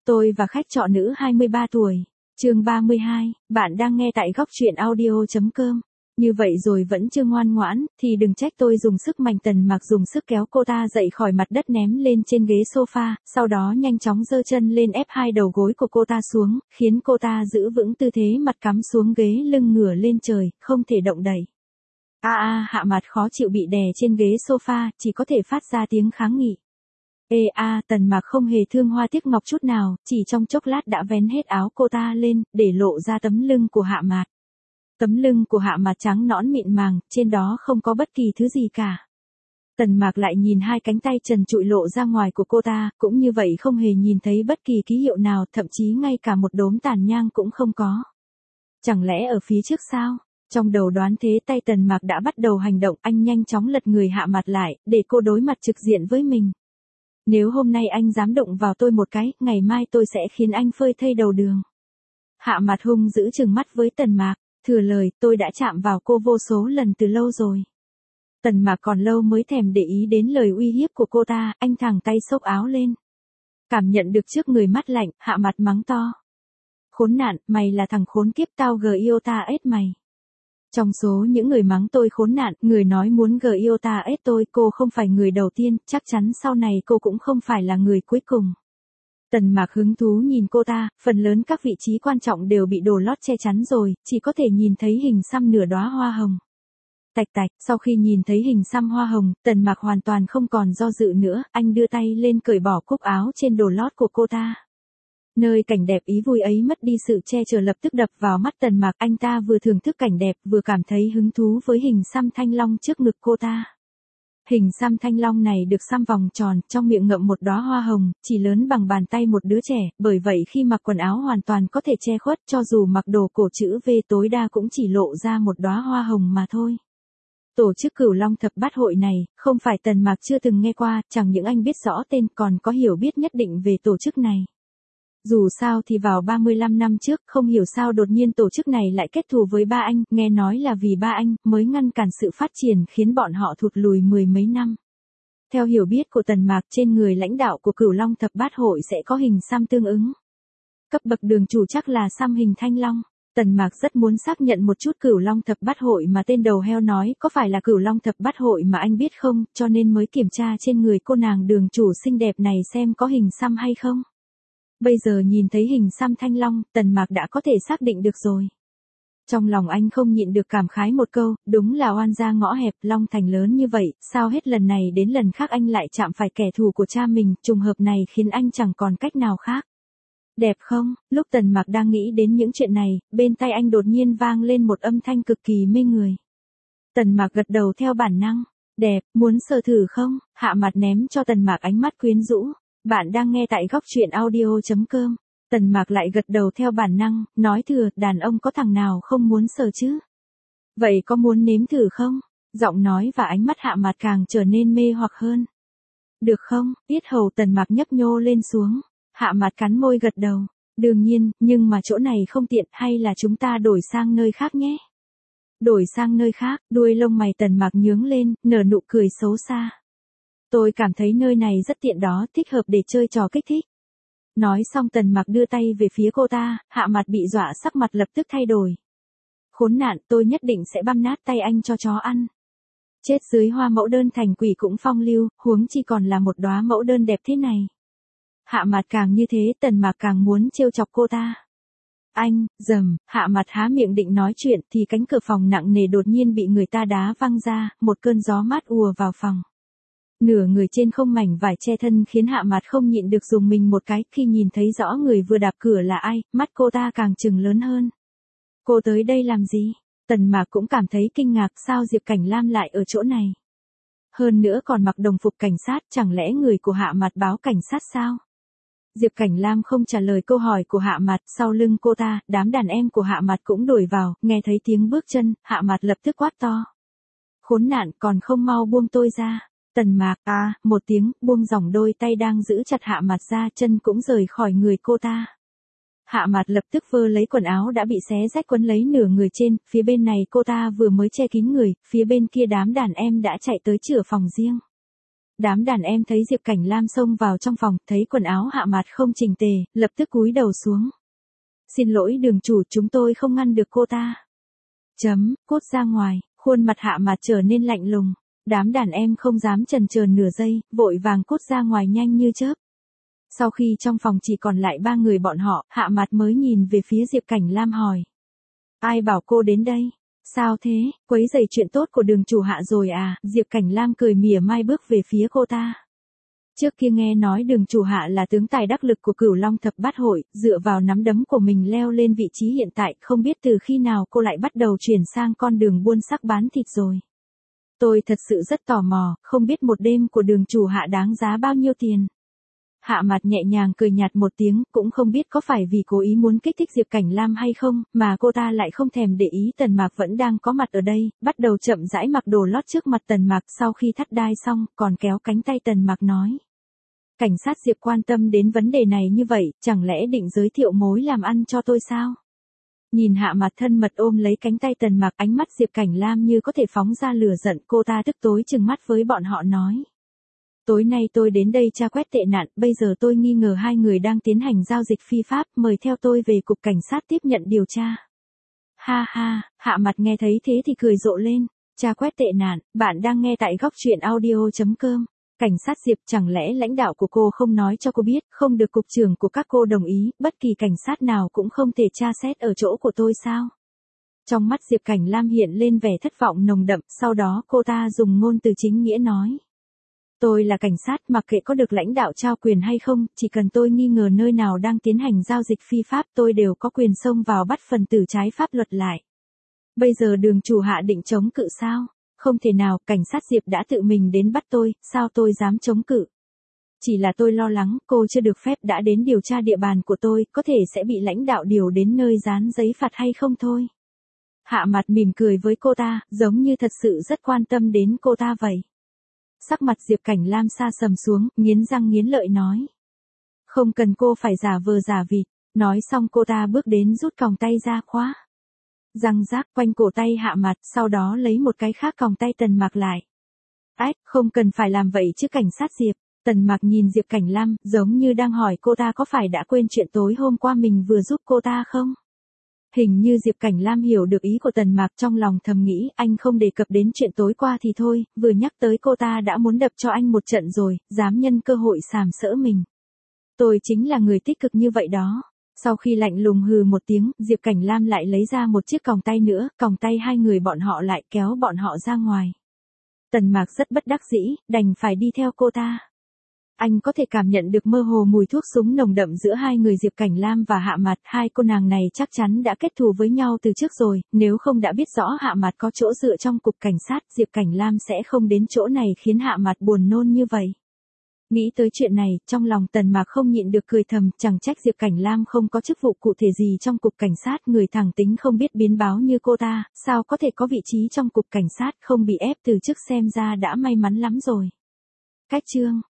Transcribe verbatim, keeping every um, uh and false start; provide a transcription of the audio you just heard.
Tôi và khách trọ nữ hai mươi ba tuổi. Chương ba mươi hai, bạn đang nghe tại góc truyện audio chấm com. Như vậy rồi vẫn chưa ngoan ngoãn, thì đừng trách tôi dùng sức mạnh. Tần Mạc dùng sức kéo cô ta dậy khỏi mặt đất ném lên trên ghế sofa, sau đó nhanh chóng giơ chân lên ép hai đầu gối của cô ta xuống, khiến cô ta giữ vững tư thế mặt cắm xuống ghế, lưng ngửa lên trời, không thể động đậy. A a, Hạ Mạt khó chịu bị đè trên ghế sofa, chỉ có thể phát ra tiếng kháng nghị. Ê a, Tần Mạc không hề thương hoa tiếc ngọc chút nào, chỉ trong chốc lát đã vén hết áo cô ta lên, để lộ ra tấm lưng của Hạ Mạt. Tấm lưng của Hạ Mạt trắng nõn mịn màng, trên đó không có bất kỳ thứ gì cả. Tần Mạc lại nhìn hai cánh tay trần trụi lộ ra ngoài của cô ta, cũng như vậy không hề nhìn thấy bất kỳ ký hiệu nào, thậm chí ngay cả một đốm tàn nhang cũng không có. Chẳng lẽ ở phía trước sao? Trong đầu đoán thế, tay Tần Mạc đã bắt đầu hành động, anh nhanh chóng lật người Hạ Mạt lại, để cô đối mặt trực diện với mình. Nếu hôm nay anh dám động vào tôi một cái, ngày mai tôi sẽ khiến anh phơi thây đầu đường. Hạ Mạt hung dữ trừng mắt với Tần Mạc, thừa lời, tôi đã chạm vào cô vô số lần từ lâu rồi. Tần Mạc còn lâu mới thèm để ý đến lời uy hiếp của cô ta, anh thẳng tay xốc áo lên. Cảm nhận được trước người mát lạnh, Hạ Mạt mắng to. Khốn nạn, mày là thằng khốn kiếp, tao gờ yêu ta ết mày. Trong số những người mắng tôi khốn nạn, người nói muốn gờ yêu ta ết tôi, cô không phải người đầu tiên, chắc chắn sau này cô cũng không phải là người cuối cùng. Tần Mạc hứng thú nhìn cô ta, phần lớn các vị trí quan trọng đều bị đồ lót che chắn rồi, chỉ có thể nhìn thấy hình xăm nửa đóa hoa hồng. Tạch tạch, sau khi nhìn thấy hình xăm hoa hồng, Tần Mạc hoàn toàn không còn do dự nữa, anh đưa tay lên cởi bỏ cúc áo trên đồ lót của cô ta. Nơi cảnh đẹp ý vui ấy mất đi sự che chở lập tức đập vào mắt Tần Mạc, anh ta vừa thưởng thức cảnh đẹp, vừa cảm thấy hứng thú với hình xăm thanh long trước ngực cô ta. Hình xăm thanh long này được xăm vòng tròn, trong miệng ngậm một đóa hoa hồng, chỉ lớn bằng bàn tay một đứa trẻ, bởi vậy khi mặc quần áo hoàn toàn có thể che khuất, cho dù mặc đồ cổ chữ V tối đa cũng chỉ lộ ra một đóa hoa hồng mà thôi. Tổ chức Cửu Long Thập Bát Hội này, không phải Tần Mạc chưa từng nghe qua, chẳng những anh biết rõ tên còn có hiểu biết nhất định về tổ chức này. Dù sao thì vào ba mươi lăm năm trước, không hiểu sao đột nhiên tổ chức này lại kết thù với ba anh, nghe nói là vì ba anh mới ngăn cản sự phát triển khiến bọn họ thụt lùi mười mấy năm. Theo hiểu biết của Tần Mạc, trên người lãnh đạo của Cửu Long Thập Bát Hội sẽ có hình xăm tương ứng. Cấp bậc đường chủ chắc là xăm hình thanh long. Tần Mạc rất muốn xác nhận một chút Cửu Long Thập Bát Hội mà tên đầu heo nói có phải là Cửu Long Thập Bát Hội mà anh biết không, cho nên mới kiểm tra trên người cô nàng đường chủ xinh đẹp này xem có hình xăm hay không. Bây giờ nhìn thấy hình xăm thanh long, Tần Mạc đã có thể xác định được rồi. Trong lòng anh không nhịn được cảm khái một câu, đúng là oan gia ngõ hẹp, Long Thành lớn như vậy, sao hết lần này đến lần khác anh lại chạm phải kẻ thù của cha mình, trùng hợp này khiến anh chẳng còn cách nào khác. Đẹp không? Lúc Tần Mạc đang nghĩ đến những chuyện này, bên tai anh đột nhiên vang lên một âm thanh cực kỳ mê người. Tần Mạc gật đầu theo bản năng. Đẹp, muốn sờ thử không? Hạ Mạt ném cho Tần Mạc ánh mắt quyến rũ. Bạn đang nghe tại góc truyện audio chấm com. Tần Mạc lại gật đầu theo bản năng, nói thừa, đàn ông có thằng nào không muốn sờ chứ? Vậy có muốn nếm thử không? Giọng nói và ánh mắt Hạ Mạt càng trở nên mê hoặc hơn. Được không? Yết hầu Tần Mạc nhấp nhô lên xuống. Hạ Mạt cắn môi gật đầu. Đương nhiên, nhưng mà chỗ này không tiện, hay là chúng ta đổi sang nơi khác nhé? Đổi sang nơi khác, đuôi lông mày Tần Mạc nhướng lên, nở nụ cười xấu xa. Tôi cảm thấy nơi này rất tiện đó, thích hợp để chơi trò kích thích. Nói xong Tần Mạc đưa tay về phía cô ta, Hạ Mạt bị dọa sắc mặt lập tức thay đổi. Khốn nạn, tôi nhất định sẽ băm nát tay anh cho chó ăn. Chết dưới hoa mẫu đơn thành quỷ cũng phong lưu, huống chi còn là một đóa mẫu đơn đẹp thế này. Hạ Mạt càng như thế, Tần Mạc càng muốn trêu chọc cô ta. Anh, dầm, Hạ Mạt há miệng định nói chuyện thì cánh cửa phòng nặng nề đột nhiên bị người ta đá văng ra, một cơn gió mát ùa vào phòng. Nửa người trên không mảnh vải che thân khiến Hạ Mạt không nhịn được dùng mình một cái, khi nhìn thấy rõ người vừa đạp cửa là ai, mắt cô ta càng trừng lớn hơn. Cô tới đây làm gì? Tần Mạc cũng cảm thấy kinh ngạc, sao Diệp Cảnh Lam lại ở chỗ này? Hơn nữa còn mặc đồng phục cảnh sát, chẳng lẽ người của Hạ Mạt báo cảnh sát sao? Diệp Cảnh Lam không trả lời câu hỏi của Hạ Mạt, sau lưng cô ta, đám đàn em của Hạ Mạt cũng đuổi vào, nghe thấy tiếng bước chân, Hạ Mạt lập tức quát to. Khốn nạn, còn không mau buông tôi ra. Tần Mạc, à, một tiếng, buông dòng đôi tay đang giữ chặt Hạ Mạt ra, chân cũng rời khỏi người cô ta. Hạ Mạt lập tức vơ lấy quần áo đã bị xé rách quấn lấy nửa người trên, phía bên này cô ta vừa mới che kín người, phía bên kia đám đàn em đã chạy tới chữa phòng riêng. Đám đàn em thấy Diệp Cảnh Lam xông vào trong phòng, thấy quần áo Hạ Mạt không chỉnh tề, lập tức cúi đầu xuống. Xin lỗi đường chủ, chúng tôi không ngăn được cô ta. Chấm, cút ra ngoài, khuôn mặt Hạ Mạt trở nên lạnh lùng. Đám đàn em không dám chần chờ nửa giây, vội vàng cút ra ngoài nhanh như chớp. Sau khi trong phòng chỉ còn lại ba người bọn họ, Hạ Mạt mới nhìn về phía Diệp Cảnh Lam hỏi. Ai bảo cô đến đây? Sao thế, quấy rầy chuyện tốt của đường chủ Hạ rồi à? Diệp Cảnh Lam cười mỉa mai bước về phía cô ta. Trước kia nghe nói đường chủ Hạ là tướng tài đắc lực của Cửu Long Thập Bát Hội, dựa vào nắm đấm của mình leo lên vị trí hiện tại, không biết từ khi nào cô lại bắt đầu chuyển sang con đường buôn sắc bán thịt rồi. Tôi thật sự rất tò mò, không biết một đêm của đường chủ Hạ đáng giá bao nhiêu tiền. Hạ Mạt nhẹ nhàng cười nhạt một tiếng, cũng không biết có phải vì cố ý muốn kích thích Diệp Cảnh Lam hay không, mà cô ta lại không thèm để ý Tần Mạc vẫn đang có mặt ở đây, bắt đầu chậm rãi mặc đồ lót trước mặt Tần Mạc, sau khi thắt đai xong, còn kéo cánh tay Tần Mạc nói. Cảnh sát Diệp quan tâm đến vấn đề này như vậy, chẳng lẽ định giới thiệu mối làm ăn cho tôi sao? Nhìn Hạ Mạt thân mật ôm lấy cánh tay Tần Mạc, ánh mắt Diệp Cảnh Lam như có thể phóng ra lửa giận, cô ta tức tối trừng mắt với bọn họ nói. Tối nay tôi đến đây tra quét tệ nạn, bây giờ tôi nghi ngờ hai người đang tiến hành giao dịch phi pháp, mời theo tôi về cục cảnh sát tiếp nhận điều tra. Ha ha, Hạ Mạt nghe thấy thế thì cười rộ lên. Tra quét tệ nạn, bạn đang nghe tại góc truyện audio chấm com. Cảnh sát Diệp, chẳng lẽ lãnh đạo của cô không nói cho cô biết, không được cục trưởng của các cô đồng ý, bất kỳ cảnh sát nào cũng không thể tra xét ở chỗ của tôi sao? Trong mắt Diệp Cảnh Lam hiện lên vẻ thất vọng nồng đậm, sau đó cô ta dùng ngôn từ chính nghĩa nói. Tôi là cảnh sát, mặc kệ có được lãnh đạo trao quyền hay không, chỉ cần tôi nghi ngờ nơi nào đang tiến hành giao dịch phi pháp tôi đều có quyền xông vào bắt phần tử trái pháp luật lại. Bây giờ đường chủ Hạ định chống cự sao? Không thể nào, cảnh sát Diệp đã tự mình đến bắt tôi, sao tôi dám chống cự? Chỉ là tôi lo lắng, cô chưa được phép đã đến điều tra địa bàn của tôi, có thể sẽ bị lãnh đạo điều đến nơi dán giấy phạt hay không thôi. Hạ Mạt mỉm cười với cô ta, giống như thật sự rất quan tâm đến cô ta vậy. Sắc mặt Diệp Cảnh Lam sa sầm xuống, nghiến răng nghiến lợi nói. Không cần cô phải giả vờ giả vịt. Nói xong cô ta bước đến rút còng tay ra khóa. Răng rác quanh cổ tay Hạ Mạt, sau đó lấy một cái khác còng tay Tần Mạc lại. Ách, không cần phải làm vậy chứ cảnh sát Diệp. Tần Mạc nhìn Diệp Cảnh Lam, giống như đang hỏi cô ta có phải đã quên chuyện tối hôm qua mình vừa giúp cô ta không? Hình như Diệp Cảnh Lam hiểu được ý của Tần Mạc, trong lòng thầm nghĩ, anh không đề cập đến chuyện tối qua thì thôi, vừa nhắc tới cô ta đã muốn đập cho anh một trận rồi, dám nhân cơ hội sàm sỡ mình. Tôi chính là người tích cực như vậy đó. Sau khi lạnh lùng hừ một tiếng, Diệp Cảnh Lam lại lấy ra một chiếc còng tay nữa, còng tay hai người bọn họ lại kéo bọn họ ra ngoài. Tần Mạc rất bất đắc dĩ, đành phải đi theo cô ta. Anh có thể cảm nhận được mơ hồ mùi thuốc súng nồng đậm giữa hai người Diệp Cảnh Lam và Hạ Mạt, hai cô nàng này chắc chắn đã kết thù với nhau từ trước rồi, nếu không đã biết rõ Hạ Mạt có chỗ dựa trong cục cảnh sát, Diệp Cảnh Lam sẽ không đến chỗ này khiến Hạ Mạt buồn nôn như vậy. Nghĩ tới chuyện này, trong lòng Tần Mạc không nhịn được cười thầm, chẳng trách Diệp Cảnh Lam không có chức vụ cụ thể gì trong cục cảnh sát, người thẳng tính không biết biến báo như cô ta, sao có thể có vị trí trong cục cảnh sát không bị ép từ trước, xem ra đã may mắn lắm rồi. Cách chương